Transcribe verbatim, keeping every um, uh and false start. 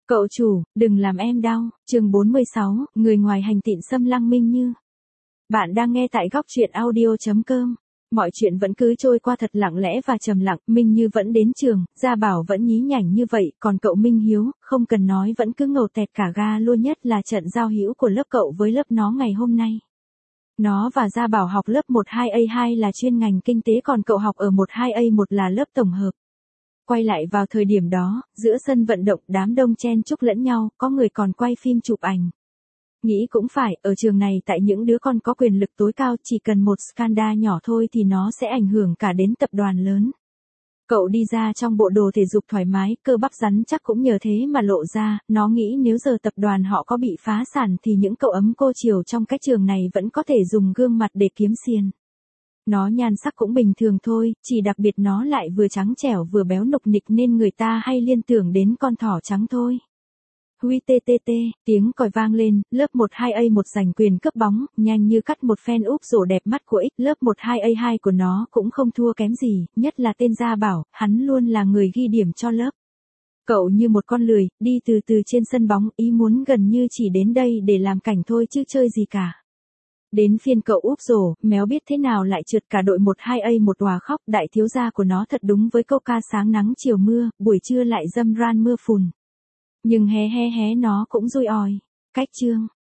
Cậu chủ, đừng làm em đau, chương bốn mươi sáu, người ngoài hành tịnh xâm lăng Minh Như. Bạn đang nghe tại góc truyện audio chấm com. Mọi chuyện vẫn cứ trôi qua thật lặng lẽ và trầm lặng, Minh Như vẫn đến trường, Gia Bảo vẫn nhí nhảnh như vậy, còn cậu Minh Hiếu, không cần nói vẫn cứ ngầu tẹt cả ga luôn, nhất là trận giao hữu của lớp cậu với lớp nó ngày hôm nay. Nó và Gia Bảo học lớp một hai A hai là chuyên ngành kinh tế, còn cậu học ở một hai A một là lớp tổng hợp. Quay lại vào thời điểm đó, giữa sân vận động đám đông chen chúc lẫn nhau, có người còn quay phim chụp ảnh. Nghĩ cũng phải, ở trường này tại những đứa con có quyền lực tối cao, chỉ cần một scandal nhỏ thôi thì nó sẽ ảnh hưởng cả đến tập đoàn lớn. Cậu đi ra trong bộ đồ thể dục thoải mái, cơ bắp rắn chắc cũng nhờ thế mà lộ ra, nó nghĩ nếu giờ tập đoàn họ có bị phá sản thì những cậu ấm cô chiều trong cái trường này vẫn có thể dùng gương mặt để kiếm xiên. Nó nhan sắc cũng bình thường thôi, chỉ đặc biệt nó lại vừa trắng trẻo vừa béo nục nịch nên người ta hay liên tưởng đến con thỏ trắng thôi. Hui tê tê tê, tiếng còi vang lên, lớp một hai A một giành quyền cướp bóng, nhanh như cắt một phen úp rổ đẹp mắt của X, lớp một hai A hai của nó cũng không thua kém gì, nhất là tên Gia Bảo, hắn luôn là người ghi điểm cho lớp. Cậu như một con lười, đi từ từ trên sân bóng, ý muốn gần như chỉ đến đây để làm cảnh thôi chứ chơi gì cả. Đến phiên cậu úp rổ, méo biết thế nào lại trượt cả đội một hai A một òa khóc, đại thiếu gia của nó thật đúng với câu ca sáng nắng chiều mưa, buổi trưa lại dâm ran mưa phùn. Nhưng hé hé hé nó cũng dui òi. Cách chương.